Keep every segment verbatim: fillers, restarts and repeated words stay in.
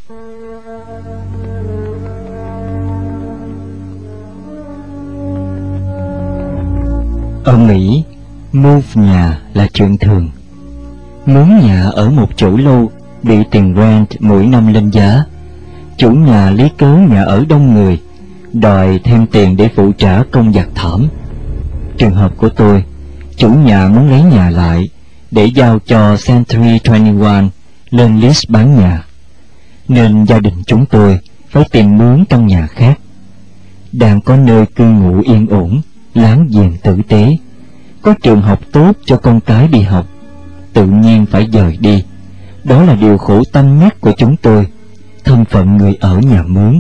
Ở Mỹ, move nhà là chuyện thường. Muốn nhà ở một chỗ lâu bị tiền rent mỗi năm lên giá. Chủ nhà lấy cớ nhà ở đông người, đòi thêm tiền để phụ trả công giặt thảm. Trường hợp của tôi, chủ nhà muốn lấy nhà lại để giao cho Century hai mươi mốt lên list bán nhà, nên gia đình chúng tôi phải tìm mướn căn nhà khác. Đang có nơi cư ngụ yên ổn, láng giềng tử tế, có trường học tốt cho con cái đi học, tự nhiên phải dời đi. Đó là điều khổ tâm nhất của chúng tôi, thân phận người ở nhà mướn.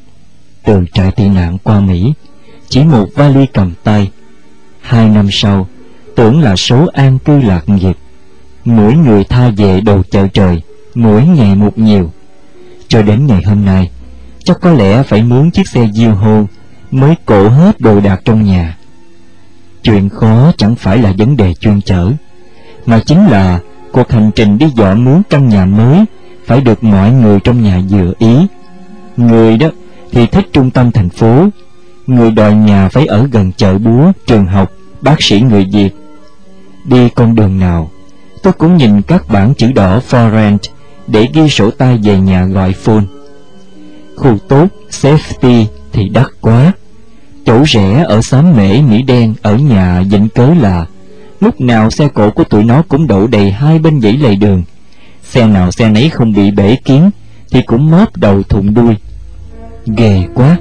Từ trại tị nạn qua Mỹ, chỉ một vali cầm tay. Hai năm sau, tưởng là số an cư lạc nghiệp. Mỗi người tha về đồ chợ trời, mỗi ngày một nhiều. Cho đến ngày hôm nay, chắc có lẽ phải mướn chiếc xe U-Haul mới cộ hết đồ đạc trong nhà. Chuyện khó chẳng phải là vấn đề chuyên chở, mà chính là cuộc hành trình đi dọn mướn căn nhà mới phải được mọi người trong nhà vừa ý. Người đó thì thích trung tâm thành phố, người đòi nhà phải ở gần chợ búa, trường học, bác sĩ người Việt. Đi con đường nào, tôi cũng nhìn các bảng chữ đỏ for rent để ghi sổ tay về nhà gọi phone. Khu tốt, safety thì đắt quá. Chỗ rẻ ở xóm Mễ, Mỹ Đen ở nhà dịnh cớ là lúc nào xe cộ của tụi nó cũng đậu đầy hai bên dãy lề đường. Xe nào xe nấy không bị bể kiến thì cũng móp đầu thụng đuôi. Ghê quá.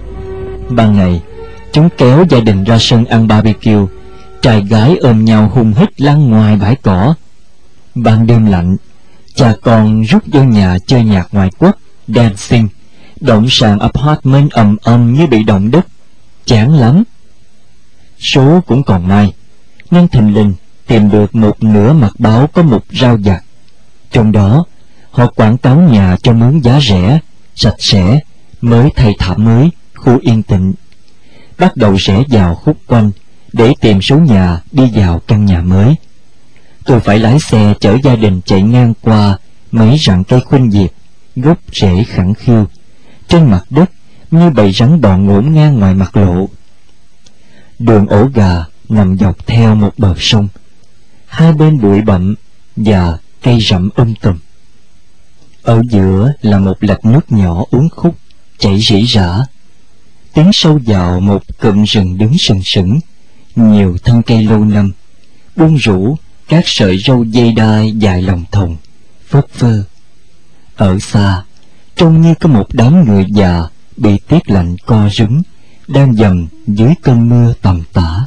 Ban ngày, chúng kéo gia đình ra sân ăn barbecue, trai gái ôm nhau hung hít lăn ngoài bãi cỏ. Ban đêm lạnh, cha con rút vô nhà chơi nhạc ngoại quốc, dancing, động sàn apartment ầm ầm như bị động đất. Chán lắm. Số cũng còn may, nên thình lình tìm được một nửa mặt báo có mục rao giặt. Trong đó, họ quảng cáo nhà cho mướn giá rẻ, sạch sẽ, mới thay thảm mới, khu yên tĩnh. Bắt đầu rẽ vào khúc quanh để tìm số nhà đi vào căn nhà mới. Tôi phải lái xe chở gia đình chạy ngang qua mấy rặng cây khuynh diệp, gốc rễ khẳng khiu, trên mặt đất như bầy rắn bò ngổn ngang ngoài mặt lộ. Đường ổ gà nằm dọc theo một bờ sông, hai bên bụi bặm và cây rậm um tùm. Ở giữa là một lạch nước nhỏ uốn khúc chảy rỉ rả, tiến sâu vào một cụm rừng đứng sừng sững, nhiều thân cây lâu năm buông rủ các sợi râu dây đai dài lòng thòng phất phơ. Ở xa trông như có một đám người già bị tiết lạnh co rúm đang dầm dưới cơn mưa tầm tã.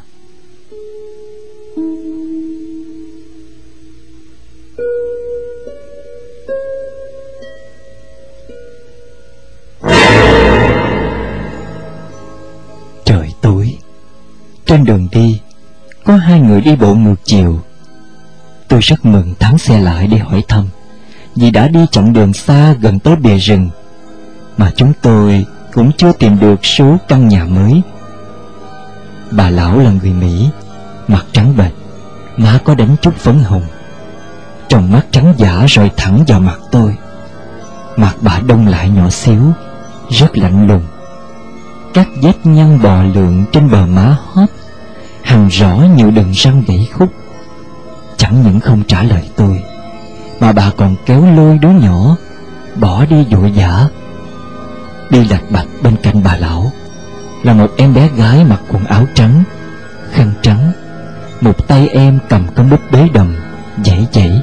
Trời tối, trên đường đi có hai người đi bộ ngược chiều. Tôi rất mừng thắng xe lại để hỏi thăm, vì đã đi chặng đường xa gần tới bìa rừng mà chúng tôi cũng chưa tìm được số căn nhà mới. Bà lão là người Mỹ, mặt trắng bệch, má có đánh chút phấn hồng, trong mắt trắng dã rồi thẳng vào mặt tôi. Mặt bà đông lại nhỏ xíu, rất lạnh lùng, các vết nhăn bò lượn trên bờ má hóp, hằn rõ nhiều đường răng gãy khúc. Chẳng những không trả lời tôi, mà bà còn kéo lôi đứa nhỏ bỏ đi vội vã. Đi lạch bạch bên cạnh bà lão là một em bé gái mặc quần áo trắng, khăn trắng, một tay em cầm con búp bế đầm dãy dãy.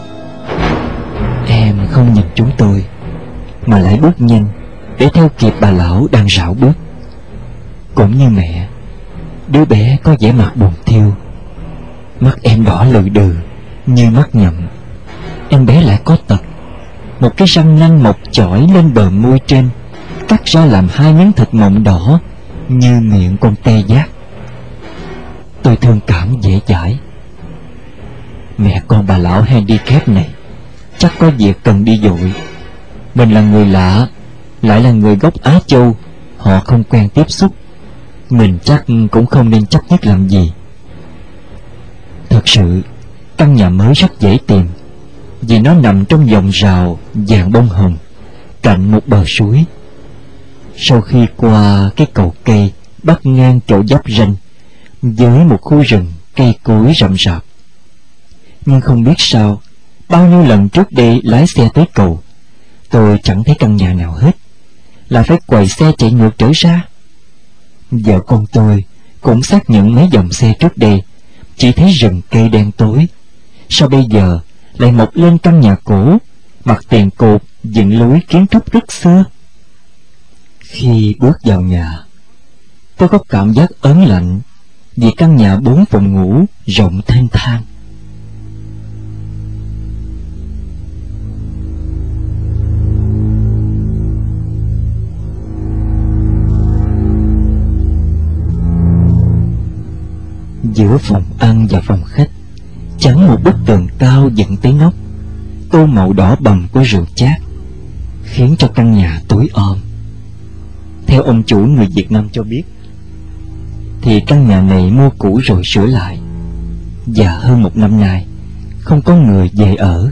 Em không nhìn chúng tôi mà lại bước nhanh để theo kịp bà lão đang rảo bước. Cũng như mẹ, đứa bé có vẻ mặt buồn thiêu, mắt em đỏ lừ đừ như mắt nhậm. Em bé lại có tật, một cái răng nanh mọc chỏi lên bờ môi trên, cắt ra làm hai miếng thịt mọng đỏ như miệng con tê giác. Tôi thương cảm dễ dãi. Mẹ con bà lão handicap này chắc có việc cần đi vội. Mình là người lạ, lại là người gốc Á Châu, họ không quen tiếp xúc, mình chắc cũng không nên chấp nhất làm gì. Thật sự căn nhà mới rất dễ tìm, vì nó nằm trong vòng rào vàng bông hồng, cạnh một bờ suối. Sau khi qua cái cầu cây bắc ngang chỗ giáp ranh với một khu rừng cây cối rậm rạp, nhưng không biết sao, bao nhiêu lần trước đây lái xe tới cầu, tôi chẳng thấy căn nhà nào hết, là phải quay xe chạy ngược trở ra. Vợ con tôi cũng xác nhận mấy dòng xe trước đây chỉ thấy rừng cây đen tối, sao bây giờ lại mọc lên căn nhà cổ, mặt tiền cột dựng lối kiến trúc rất xưa. Khi bước vào nhà, tôi có cảm giác ớn lạnh vì căn nhà bốn phòng ngủ rộng thênh thang. Giữa phòng ăn và phòng khách chắn một bức tường cao dựng tới nóc, tô màu đỏ bầm của rượu chát, khiến cho căn nhà tối om. Theo ông chủ người Việt Nam cho biết, thì căn nhà này mua cũ rồi sửa lại, và hơn một năm nay không có người về ở.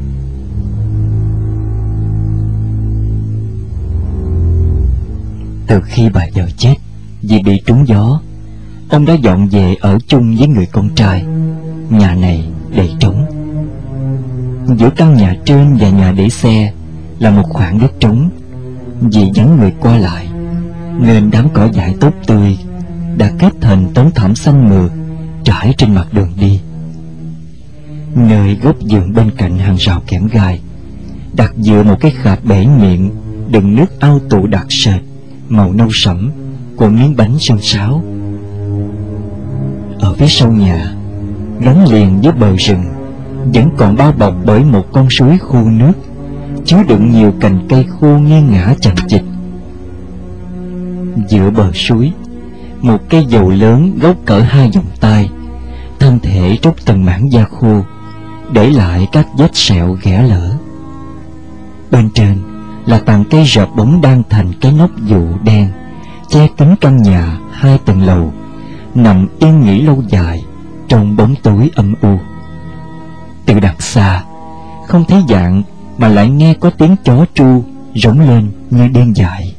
Từ khi bà vợ chết vì bị trúng gió, ông đã dọn về ở chung với người con trai. Nhà này để trống. Giữa căn nhà trên và nhà để xe là một khoảng đất trống, vì vắng người qua lại nên đám cỏ dại tốt tươi đã kết thành tấm thảm xanh mượt trải trên mặt đường đi. Nơi góc vườn bên cạnh hàng rào kẽm gai đặt dựa một cái khạp bể miệng đựng nước ao tụ đặc sệt màu nâu sẫm của miếng bánh sơn sáo. Ở phía sau nhà, gắn liền với bờ rừng, vẫn còn bao bọc bởi một con suối khô nước, chứa đựng nhiều cành cây khô nghiêng ngả chằng chịt. Giữa bờ suối, một cây dầu lớn gốc cỡ hai vòng tay, thân thể trút từng mảng da khô, để lại các vết sẹo ghẻ lở. Bên trên là tàn cây rợp bóng đan thành cái nóc dù đen che kín căn nhà hai tầng lầu, nằm yên nghỉ lâu dài trong bóng tối âm u. Từ đằng xa, không thấy dạng mà lại nghe có tiếng chó tru rống lên như điên dại.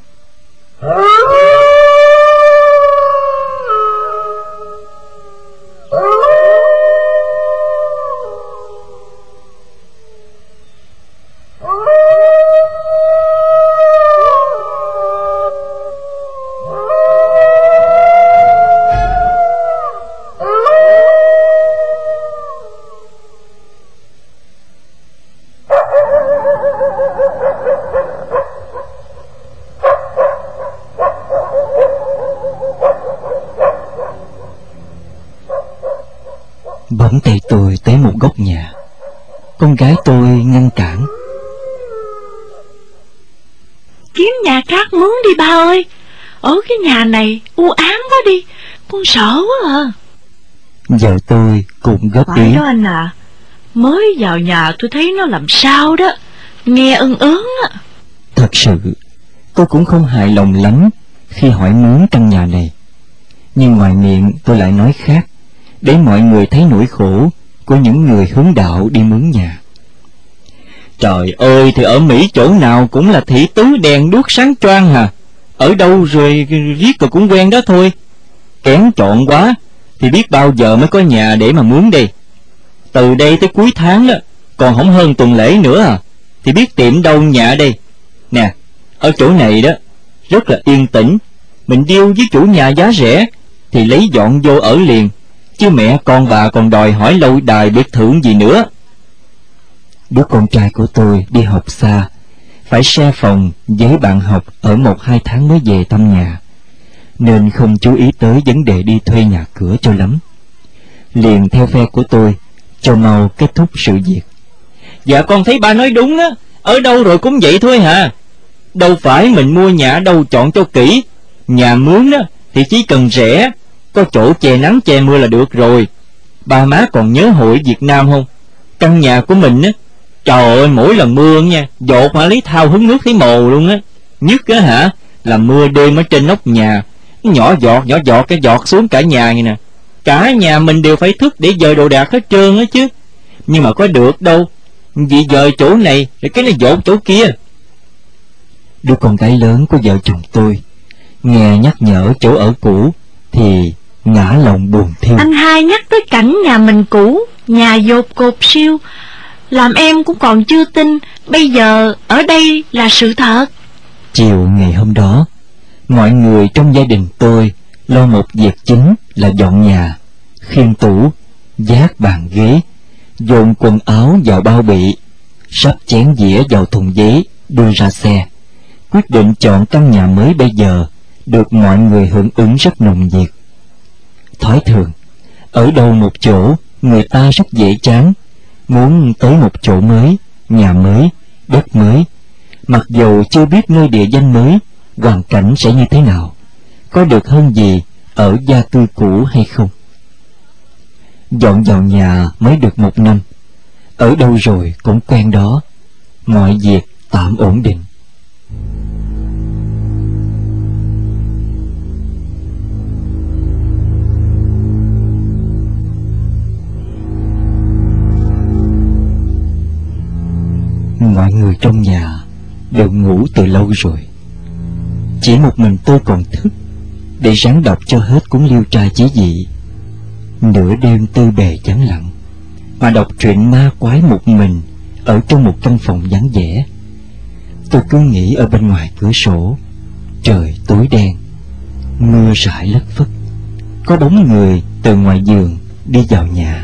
Bỗng tay tôi tới một góc nhà. Con gái tôi ngăn cản. Kiếm nhà khác mướn đi ba ơi, ở cái nhà này u ám quá đi, con sợ quá à. Vợ tôi cũng góp ý. Phải đó anh à, mới vào nhà tôi thấy nó làm sao đó, nghe ưng ớn á. Thật sự tôi cũng không hài lòng lắm khi hỏi mướn căn nhà này, nhưng ngoài miệng tôi lại nói khác, để mọi người thấy nỗi khổ của những người hướng đạo đi mướn nhà. Trời ơi, thì ở Mỹ chỗ nào cũng là thị tứ đèn đuốc sáng choang hà. Ở đâu rồi riết rồi cũng quen đó thôi. Kén chọn quá thì biết bao giờ mới có nhà để mà mướn đi. Từ đây tới cuối tháng đó, còn không hơn tuần lễ nữa à, thì biết tìm đâu nhà đây. Nè, ở chỗ này đó rất là yên tĩnh, mình deal với chủ nhà giá rẻ thì lấy dọn vô ở liền, chứ mẹ con bà còn đòi hỏi lâu đài biệt thự gì nữa. Đứa con trai của tôi đi học xa, phải share phòng với bạn học ở một hai tháng mới về thăm nhà, nên không chú ý tới vấn đề đi thuê nhà cửa cho lắm. Liền theo phe của tôi, cho mau kết thúc sự việc. Dạ con thấy ba nói đúng á, ở đâu rồi cũng vậy thôi hả. Đâu phải mình mua nhà đâu chọn cho kỹ. Nhà mướn á thì chỉ cần rẻ, có chỗ che nắng che mưa là được rồi. Ba má còn nhớ hội Việt Nam không? Căn nhà của mình á, trời ơi, mỗi lần mưa nha, dột mà lấy thao hứng nước thấy mồ luôn á. Nhất á hả, là mưa đêm ở trên nóc nhà, nhỏ giọt nhỏ giọt cái giọt xuống cả nhà vậy nè. Cả nhà mình đều phải thức để dời đồ đạc hết trơn á chứ. Nhưng mà có được đâu, vì dời chỗ này rồi cái nó dột chỗ kia. đứa con gái lớn của vợ chồng tôi, nghe nhắc nhở chỗ ở cũ thì ngã lòng buồn thiêu. Anh hai nhắc tới cảnh nhà mình cũ, nhà dột cột siêu, làm em cũng còn chưa tin bây giờ ở đây là sự thật. Chiều ngày hôm đó, mọi người trong gia đình tôi lo một việc chính là dọn nhà, khiêng tủ, vác bàn ghế, dồn quần áo vào bao bị, sắp chén dĩa vào thùng giấy đưa ra xe. Quyết định chọn căn nhà mới bây giờ được mọi người hưởng ứng rất nồng nhiệt. Thói thường, ở đâu một chỗ người ta rất dễ chán, muốn tới một chỗ mới, nhà mới, đất mới, mặc dù chưa biết nơi địa danh mới, hoàn cảnh sẽ như thế nào, có được hơn gì ở gia cư cũ hay không. Dọn vào nhà mới được một năm, ở đâu rồi cũng quen đó, mọi việc tạm ổn định. Mọi người trong nhà đều ngủ từ lâu rồi, chỉ một mình tôi còn thức để ráng đọc cho hết cuốn Liêu Trai Chí Dị. Nửa đêm tư bề vắng lặng mà đọc truyện ma quái một mình ở trong một căn phòng vắng vẻ. Tôi cứ nghĩ ở bên ngoài cửa sổ trời tối đen, mưa rải lất phất, có bóng người từ ngoài giường đi vào nhà.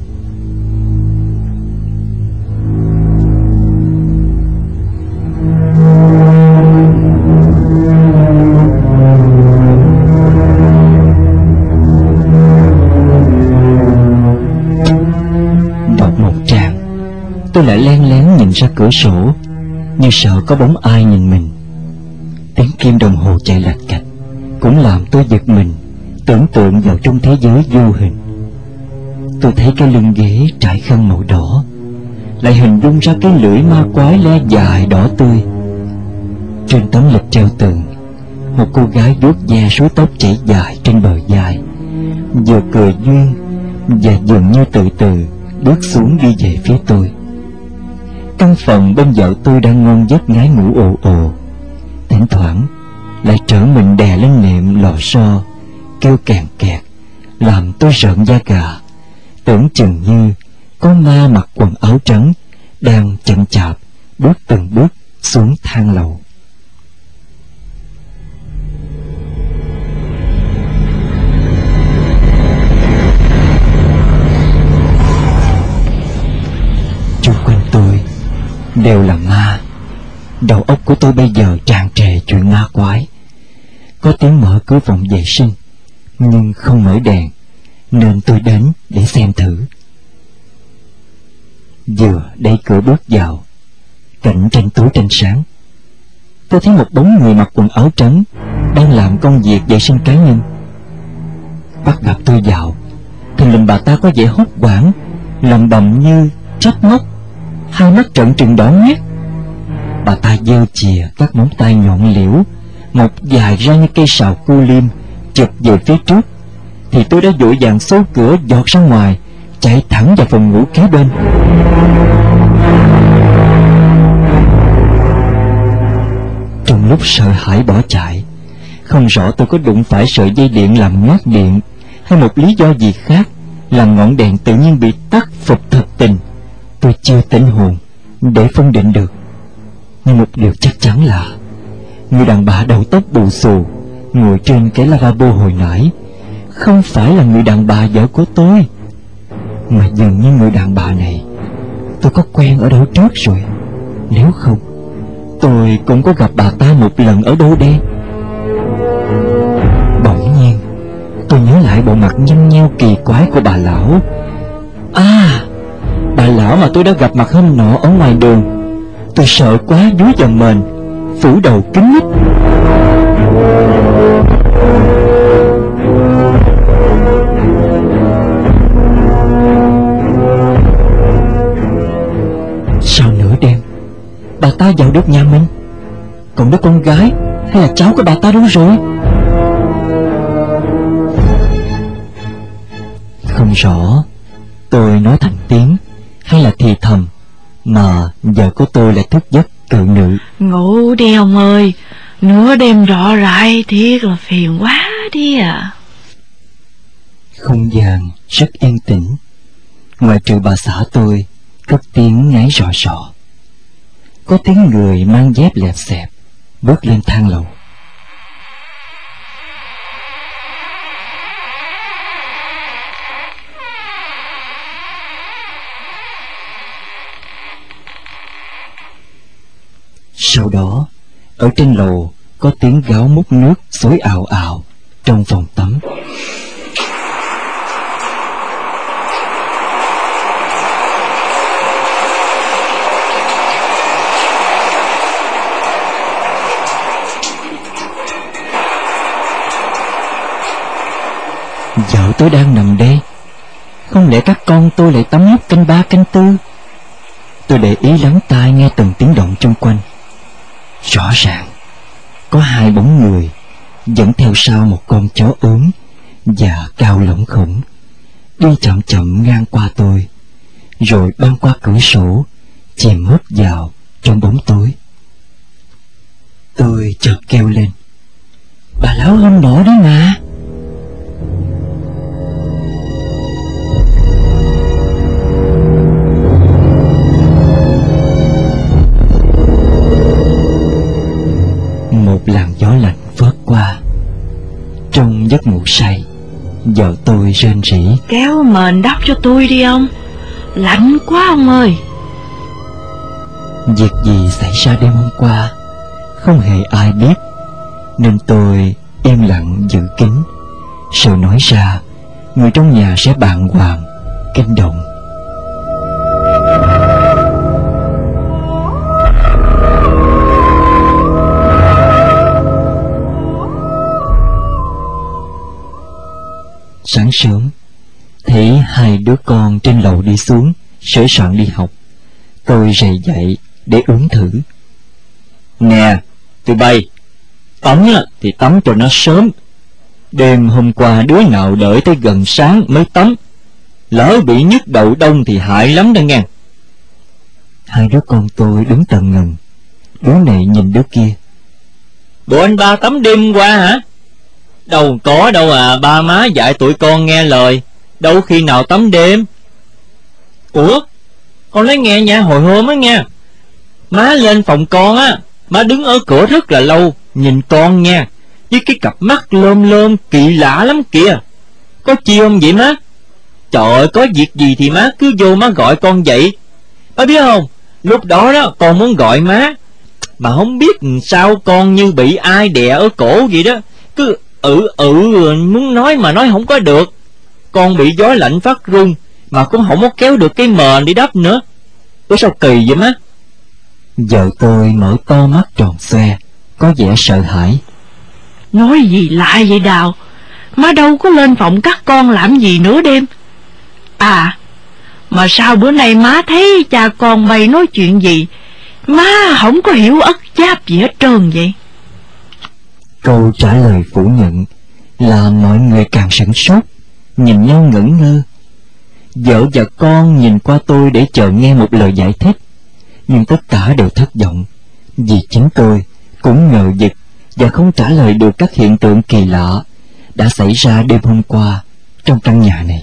Tôi lại len lén nhìn ra cửa sổ, như sợ có bóng ai nhìn mình. Tiếng kim đồng hồ chạy lạch cạch cũng làm tôi giật mình, tưởng tượng vào trong thế giới vô hình. Tôi thấy cái lưng ghế trải khăn màu đỏ, lại hình dung ra cái lưỡi ma quái le dài đỏ tươi. Trên tấm lịch treo tường, một cô gái vuốt ve suối tóc chảy dài trên bờ vai, vừa cười duyên và dường như từ từ bước xuống đi về phía tôi. Căn phòng bên vợ tôi đang ngon giấc ngái ngủ ồ ồ, thỉnh thoảng lại trở mình đè lên nệm lò xo, kêu kèn kẹt, làm tôi rợn da gà, tưởng chừng như có ma mặc quần áo trắng đang chậm chạp bước từng bước xuống thang lầu. Chung quanh tôi đều là ma. Đầu óc của tôi bây giờ tràn trề chuyện ma quái. Có tiếng mở cửa phòng vệ sinh, nhưng không mở đèn, nên tôi đến để xem thử. Vừa đẩy cửa bước vào, cảnh tranh tối tranh sáng, tôi thấy một bóng người mặc quần áo trắng đang làm công việc vệ sinh cá nhân. Bắt gặp tôi vào, thình lình bà ta có vẻ hốt hoảng, lầm bầm như trách móc, hai mắt trợn trừng đỏ ngoét. Bà ta giơ chìa các móng tay nhọn liễu, mọc dài ra như cây sào cu liêm, chụp về phía trước, thì tôi đã vội vàng xô cửa giọt ra ngoài, chạy thẳng vào phòng ngủ kế bên. Trong lúc sợ hãi bỏ chạy, không rõ tôi có đụng phải sợi dây điện làm ngoác điện, hay một lý do gì khác làm ngọn đèn tự nhiên bị tắt phụp thật tình. Tôi chưa tỉnh hồn để phân định được, nhưng một điều chắc chắn là người đàn bà đầu tóc bù xù ngồi trên cái lavabo hồi nãy không phải là người đàn bà vợ của tôi, mà dường như người đàn bà này tôi có quen ở đâu trước rồi. Nếu không, tôi cũng có gặp bà ta một lần ở đâu đây. Bỗng nhiên tôi nhớ lại bộ mặt nhăn nheo kỳ quái của bà lão. À, bà lão mà tôi đã gặp mặt hôm nọ ở ngoài đường. Tôi sợ quá dúi vào mền, phủ đầu kín mít. Sau nửa đêm, bà ta vào được nhà mình, còn đứa con gái hay là cháu của bà ta đâu rồi? Không rõ tôi nói thành tiếng hay là thì thầm, mà vợ của tôi lại thức giấc cự nữ. Ngủ đi ông ơi, nửa đêm rọ rại thiệt là phiền quá đi à. Không gian rất yên tĩnh, ngoại trừ bà xã tôi cất tiếng ngáy rò rò. Có tiếng người mang dép lẹp xẹp bước lên thang lầu. Sau đó, ở trên lầu có tiếng gáo múc nước xối ào ào trong phòng tắm. Vợ tôi đang nằm đây, không lẽ các con tôi lại tắm lúc canh ba canh tư? Tôi để ý lắng tai nghe từng tiếng động chung quanh. Rõ ràng có hai bóng người dẫn theo sau một con chó ốm và cao lỏng khủng, đi chậm chậm ngang qua tôi, rồi băng qua cửa sổ, chìm mất vào trong bóng tối. Tôi chợt kêu lên: bà lão hôm nọ đó mà. Một làn gió lạnh phớt qua. Trong giấc ngủ say, vợ tôi rên rỉ: kéo mền đắp cho tôi đi ông, lạnh quá ông ơi. Việc gì xảy ra đêm hôm qua không hề ai biết, nên tôi im lặng giữ kín, sợ nói ra người trong nhà sẽ bàng hoàng, kinh động. Sáng sớm, thấy hai đứa con trên lầu đi xuống, sửa soạn đi học. Tôi rầy dậy để uống thử. Nè, tụi bay, tắm thì tắm cho nó sớm. Đêm hôm qua đứa nào đợi tới gần sáng mới tắm, lỡ bị nhức đầu đông thì hại lắm đó nghe. Hai đứa con tôi đứng tần ngần, đứa này nhìn đứa kia. Bộ anh ba tắm đêm qua hả? Đâu có đâu à, ba má dạy tụi con nghe lời, đâu khi nào tắm đêm. Ủa, con lấy nghe nha, hồi hôm á nha, má lên phòng con á, má đứng ở cửa rất là lâu, nhìn con nha, với cái cặp mắt lơm lơm kỳ lạ lắm kìa. Có chi không vậy má? Trời ơi, có việc gì thì má cứ vô má gọi con vậy. Má biết không, lúc đó đó con muốn gọi má, mà không biết sao con như bị ai đè ở cổ vậy đó, cứ ừ ừ muốn nói mà nói không có được. Con bị gió lạnh phát run, mà cũng không có kéo được cái mền đi đắp nữa. Ủa sao kỳ vậy má? Vợ tôi mở to mắt tròn xoe, có vẻ sợ hãi. Nói gì lạ vậy Đào? Má đâu có lên phòng các con làm gì nửa đêm. À, mà sao bữa nay má thấy cha con bay nói chuyện gì, má không có hiểu ất giáp gì hết trơn vậy? Câu trả lời phủ nhận làm mọi người càng sửng sốt, nhìn nhau ngẩn ngơ. Vợ và con nhìn qua tôi để chờ nghe một lời giải thích, nhưng tất cả đều thất vọng, vì chính tôi cũng ngờ vực và không trả lời được các hiện tượng kỳ lạ đã xảy ra đêm hôm qua trong căn nhà này.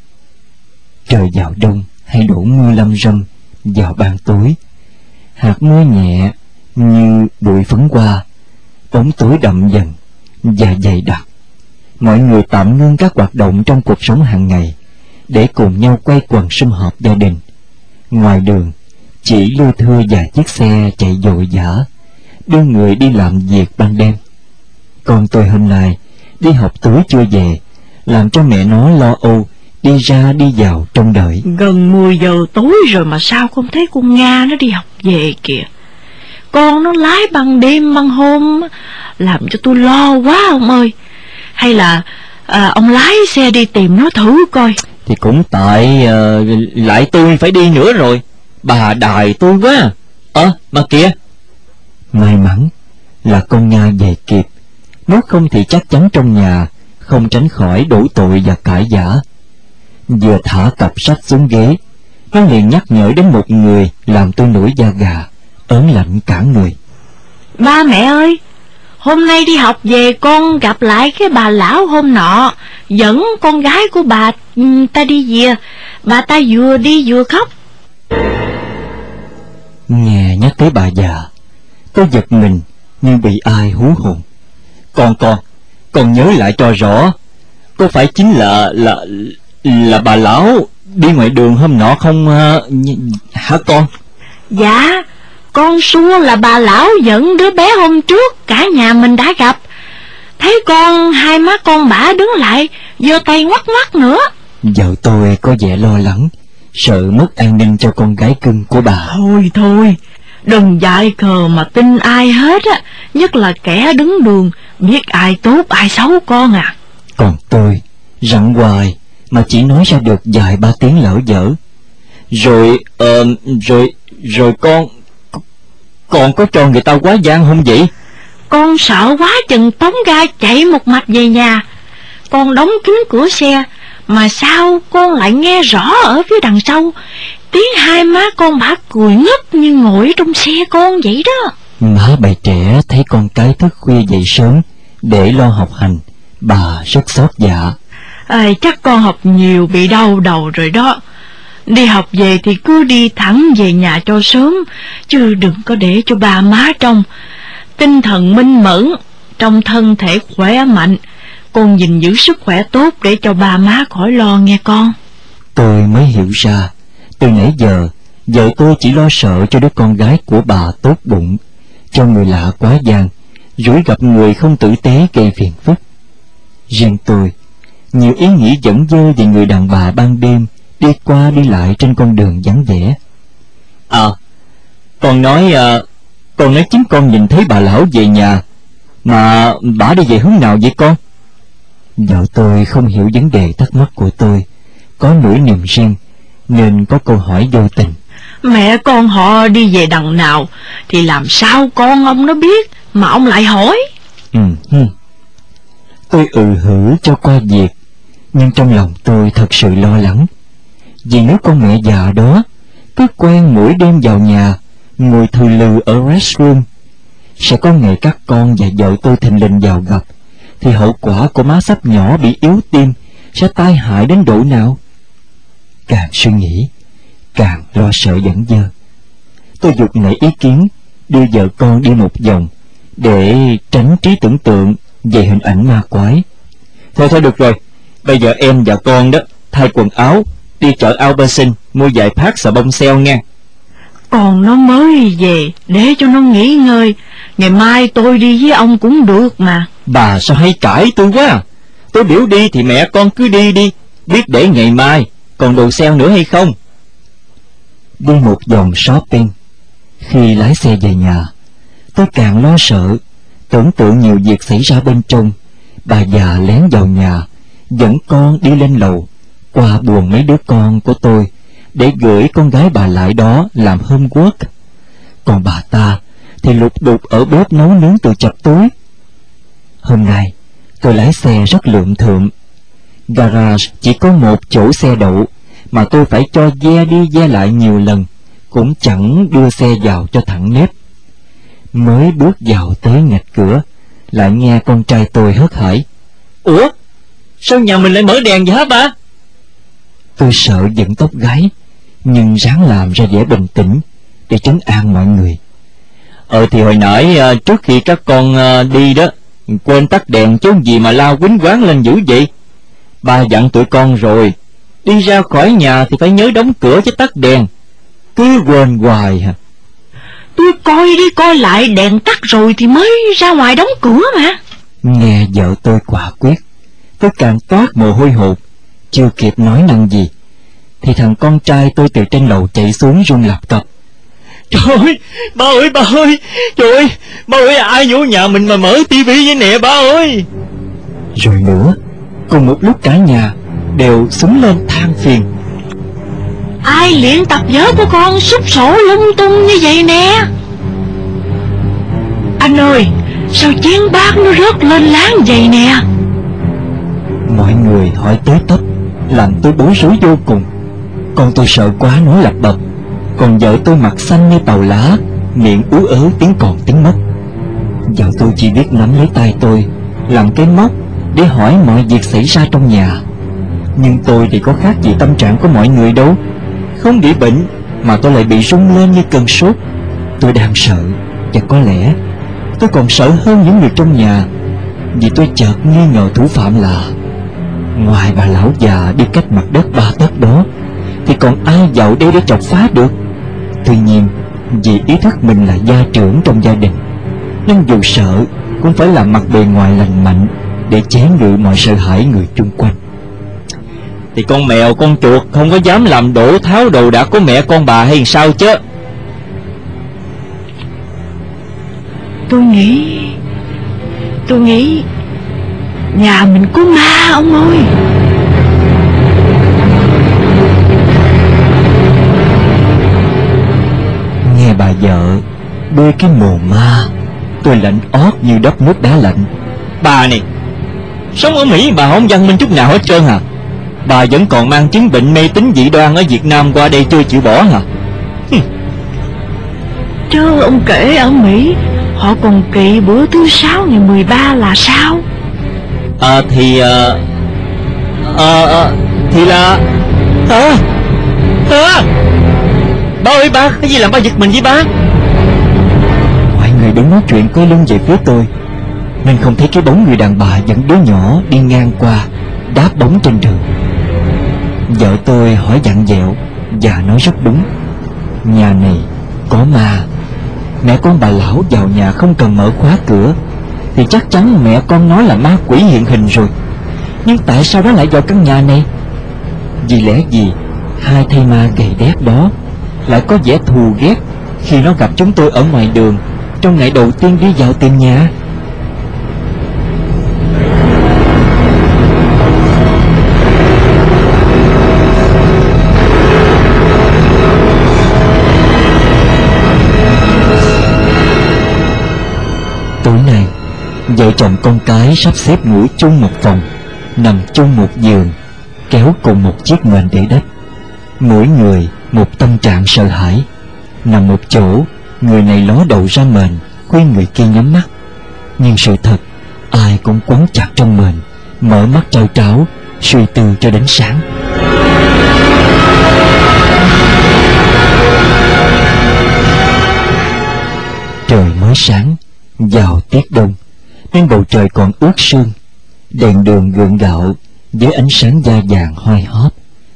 Trời vào đông hay đổ mưa lâm râm vào ban tối, hạt mưa nhẹ như bụi phấn hoa, bóng tối đậm dần và dày đặc. Mọi người tạm ngưng các hoạt động trong cuộc sống hàng ngày để cùng nhau quay quần sum họp gia đình. Ngoài đường chỉ lưu thưa vài chiếc xe chạy vội vã đưa người đi làm việc ban đêm. Con tôi hôm nay đi học tối chưa về, làm cho mẹ nó lo âu đi ra đi vào trong đợi. Gần mười giờ tối rồi mà sao không thấy con Nga nó đi học về kìa. Con nó lái ban đêm ban hôm, làm cho tôi lo quá ông ơi. Hay là à, ông lái xe đi tìm nó thử coi. Thì cũng tại uh, lại tôi phải đi nữa rồi, bà đài tôi quá. Ờ à, mà kìa, may mắn là con Nga về kịp, nếu không thì chắc chắn trong nhà không tránh khỏi đổ tội và cãi vã. Vừa thả cặp sách xuống ghế, nó liền nhắc nhở đến một người làm tôi nổi da gà ớn lạnh cả người. Ba mẹ ơi, hôm nay đi học về con gặp lại cái bà lão hôm nọ dẫn con gái của bà ta đi về. Bà ta vừa đi vừa khóc. Nghe nhắc tới bà già, tôi giật mình như bị ai hú hồn. Con con, con nhớ lại cho rõ, có phải chính là là là bà lão đi ngoài đường hôm nọ không uh, hả con? Dạ, con xua là bà lão dẫn đứa bé hôm trước cả nhà mình đã gặp. Thấy con, hai má con bả đứng lại giơ tay ngoắc ngoắc nữa. Vợ tôi có vẻ lo lắng, sợ mất an ninh cho con gái cưng của bà. Thôi thôi, đừng dại khờ mà tin ai hết á, nhất là kẻ đứng đường, biết ai tốt ai xấu con à. Còn tôi rặn hoài mà chỉ nói ra được vài ba tiếng lỡ dở. Rồi ờ, rồi rồi con còn có cho người ta quá gian không vậy? Con sợ quá chừng tống ga chạy một mạch về nhà. Con đóng kín cửa xe, mà sao con lại nghe rõ ở phía đằng sau tiếng hai má con bả cười ngất như ngồi trong xe con vậy đó. Má bà trẻ thấy con cái thức khuya dậy sớm để lo học hành, bà rất xót dạ. À, chắc con học nhiều bị đau đầu rồi đó. Đi học về thì cứ đi thẳng về nhà cho sớm, chứ đừng có để cho ba má trông. Tinh thần minh mẫn, trong thân thể khỏe mạnh, con gìn giữ sức khỏe tốt để cho ba má khỏi lo nghe con. Tôi mới hiểu ra, từ nãy giờ vợ tôi chỉ lo sợ cho đứa con gái của bà tốt bụng, cho người lạ quá gian, rủi gặp người không tử tế gây phiền phức. Riêng tôi, nhiều ý nghĩ dẫn dơ về người đàn bà ban đêm đi qua đi lại trên con đường vắng vẻ. À, con nói à, con nói chính con nhìn thấy bà lão về nhà, mà bà đi về hướng nào vậy con? Vợ tôi không hiểu vấn đề thắc mắc của tôi, có nỗi niềm riêng nên có câu hỏi vô tình. Mẹ con họ đi về đằng nào thì làm sao con ông nó biết mà ông lại hỏi? Ừ, ừ. Tôi ừ hử cho qua việc, nhưng trong lòng tôi thật sự lo lắng. Vì nếu con mẹ già đó cứ quen mỗi đêm vào nhà ngồi thừ lừ ở restroom, sẽ có ngày các con và vợ tôi thình lình vào gặp, thì hậu quả của má sắp nhỏ bị yếu tim sẽ tai hại đến độ nào? Càng suy nghĩ càng lo sợ dẫn dơ. Tôi giục nảy ý kiến đưa vợ con đi một vòng để tránh trí tưởng tượng về hình ảnh ma quái. Thôi thôi được rồi, bây giờ em và con đó thay quần áo đi chợ Albertson mua vài phát xà bông sale nha. Còn nó mới về, để cho nó nghỉ ngơi, ngày mai tôi đi với ông cũng được mà. Bà sao hay cãi tôi quá à? Tôi biểu đi thì mẹ con cứ đi đi, biết để ngày mai còn đồ sale nữa hay không. Đi một vòng shopping, khi lái xe về nhà, tôi càng lo sợ, tưởng tượng nhiều việc xảy ra bên trong. Bà già lén vào nhà, dẫn con đi lên lầu, qua buồng mấy đứa con của tôi để gửi con gái bà lại đó làm homework. Còn bà ta thì lục đục ở bếp nấu nướng từ chập tối. Hôm nay tôi lái xe rất lượm thượm. Garage chỉ có một chỗ xe đậu, mà tôi phải cho ve đi ve lại nhiều lần, cũng chẳng đưa xe vào cho thẳng nếp. Mới bước vào tới ngạch cửa, lại nghe con trai tôi hớt hải: "Ủa, sao nhà mình lại mở đèn vậy hả ba?" Tôi sợ giận tóc gáy, nhưng ráng làm ra vẻ bình tĩnh để trấn an mọi người. Ờ thì hồi nãy trước khi các con đi đó, quên tắt đèn chứ gì mà lao quýnh quán lên dữ vậy. Ba dặn tụi con rồi, đi ra khỏi nhà thì phải nhớ đóng cửa chứ tắt đèn, cứ quên hoài hả? Tôi coi đi coi lại, đèn tắt rồi thì mới ra ngoài đóng cửa mà. Nghe vợ tôi quả quyết, tôi càng toát mồ hôi hột. Chưa kịp nói năng gì thì thằng con trai tôi từ trên lầu chạy xuống run lập cập: "Trời ơi, ba ơi, ba ơi, trời ơi, ba ơi, ai vô nhà mình mà mở tivi vậy nè ba ơi!" Rồi nữa, cùng một lúc cả nhà đều xúm lên than phiền: "Ai luyện tập vớ của con xúc sổ lung tung như vậy nè? Anh ơi, sao chén bát nó rớt lên láng vậy nè?" Mọi người hỏi tới tấp, làm tôi bối rối vô cùng. Con tôi sợ quá nói lặp bập, còn vợ tôi mặt xanh như tàu lá, miệng ú ớ tiếng còn tiếng mất. Vợ tôi chỉ biết nắm lấy tay tôi, làm cái móc để hỏi mọi việc xảy ra trong nhà. Nhưng tôi thì có khác gì tâm trạng của mọi người đâu. Không bị bệnh mà tôi lại bị rung lên như cơn sốt. Tôi đang sợ, và có lẽ tôi còn sợ hơn những người trong nhà, vì tôi chợt nghi ngờ thủ phạm là ngoài bà lão già đi cách mặt đất ba tấc đó thì còn ai vào đây để chọc phá được. Tuy nhiên, vì ý thức mình là gia trưởng trong gia đình, nên dù sợ cũng phải làm mặt bề ngoài lành mạnh để chế ngự mọi sợ hãi người chung quanh. Thì con mèo con chuột không có dám làm đổ tháo đồ đạc của mẹ con bà hay sao chứ? Tôi nghĩ Tôi nghĩ nhà mình có ma ông ơi. Nghe bà vợ bơi cái mồ ma, tôi lạnh ót như đắp nước đá lạnh. Bà này, sống ở Mỹ bà không văn minh chút nào hết trơn hả? Bà vẫn còn mang chứng bệnh mê tín dị đoan ở Việt Nam qua đây chưa chịu bỏ hả? Chứ ông kể ở Mỹ họ còn kỵ bữa thứ sáu ngày mười ba là sao? Ờ à, thì ờ ờ à, à, thì là à, à. Ba ơi ba, cái gì làm ba giật mình với ba? Mọi người đứng nói chuyện quay lưng về phía tôi, nên không thấy cái bóng người đàn bà dẫn đứa nhỏ đi ngang qua đá bóng trên đường. Vợ tôi hỏi dặn dẹo và nói rất đúng. Nhà này có ma. Mẹ con bà lão vào nhà không cần mở khóa cửa thì chắc chắn mẹ con nói là ma quỷ hiện hình rồi. Nhưng tại sao nó lại vào căn nhà này? Vì lẽ gì hai thây ma gầy đét đó lại có vẻ thù ghét khi nó gặp chúng tôi ở ngoài đường trong ngày đầu tiên đi vào tìm nhà? Tối nay, vợ chồng con cái sắp xếp ngủ chung một phòng, nằm chung một giường, kéo cùng một chiếc mền để đất. Mỗi người một tâm trạng sợ hãi. Nằm một chỗ, người này ló đầu ra mền, khuyên người kia nhắm mắt. Nhưng sự thật, ai cũng quấn chặt trong mền, mở mắt trao tráo, suy tư cho đến sáng. Trời mới sáng, vào tiết đông, nên bầu trời còn ướt sương. Đèn đường gượng gạo với ánh sáng da vàng hoi hót.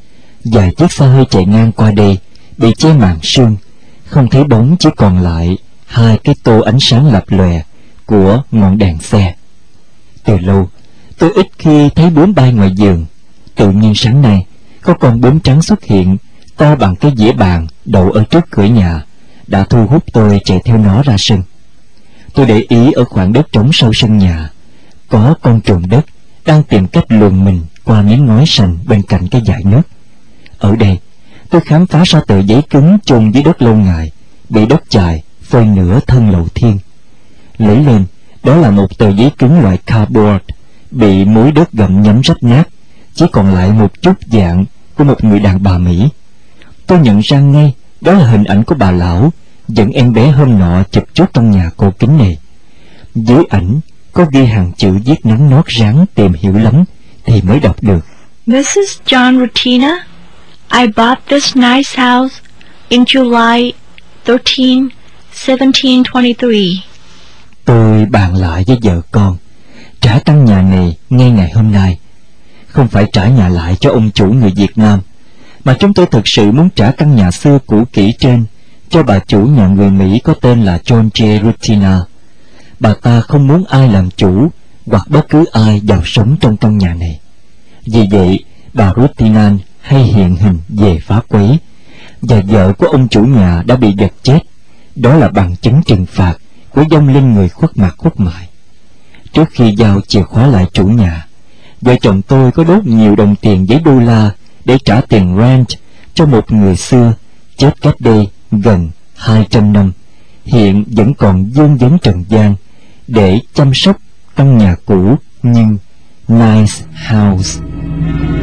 Vài chiếc xe hơi chạy ngang qua đây bị che màn sương, không thấy bóng, chỉ còn lại hai cái tô ánh sáng lập lòe của ngọn đèn xe. Từ lâu tôi ít khi thấy bướm bay ngoài vườn. Tự nhiên sáng nay có con bướm trắng xuất hiện, to bằng cái dĩa bàn đậu ở trước cửa nhà, đã thu hút tôi chạy theo nó ra sân. Tôi để ý ở khoảng đất trống sau sân nhà có con trồn đất đang tìm cách luồn mình qua miếng ngói sành bên cạnh cái dải nước. Ở đây tôi khám phá ra tờ giấy cứng chôn dưới đất lâu ngày, bị đất chài phơi nửa thân lầu thiên. Lấy lên, đó là một tờ giấy cứng loại cardboard bị muối đất gặm nhấm rách nát, chỉ còn lại một chút dạng của một người đàn bà Mỹ. Tôi nhận ra ngay đó là hình ảnh của bà lão dẫn em bé hôm nọ chụp trước trong nhà cô kính này. Dưới ảnh có ghi hàng chữ viết nắn nót ráng tìm hiểu lắm thì mới đọc được. missus John Rutina, I bought this nice house in July thirteenth, seventeen twenty-three. Tôi bàn lại với vợ con trả căn nhà này ngay ngày hôm nay. Không phải trả nhà lại cho ông chủ người Việt Nam, mà chúng tôi thực sự muốn trả căn nhà xưa cũ kỹ trên cho bà chủ nhà người Mỹ có tên là John J. Rutina. Bà ta không muốn ai làm chủ hoặc bất cứ ai vào sống trong căn nhà này. Vì vậy, bà Rutina hay hiện hình về phá quấy, và vợ của ông chủ nhà đã bị giật chết. Đó là bằng chứng trừng phạt của vong linh người khuất mặt khuất mại. Trước khi giao chìa khóa lại chủ nhà, vợ chồng tôi có đốt nhiều đồng tiền giấy đô la để trả tiền rent cho một người xưa chết cách đây gần hai trăm năm, hiện vẫn còn vương vấn trần gian, để chăm sóc căn nhà cũ nhưng nice house.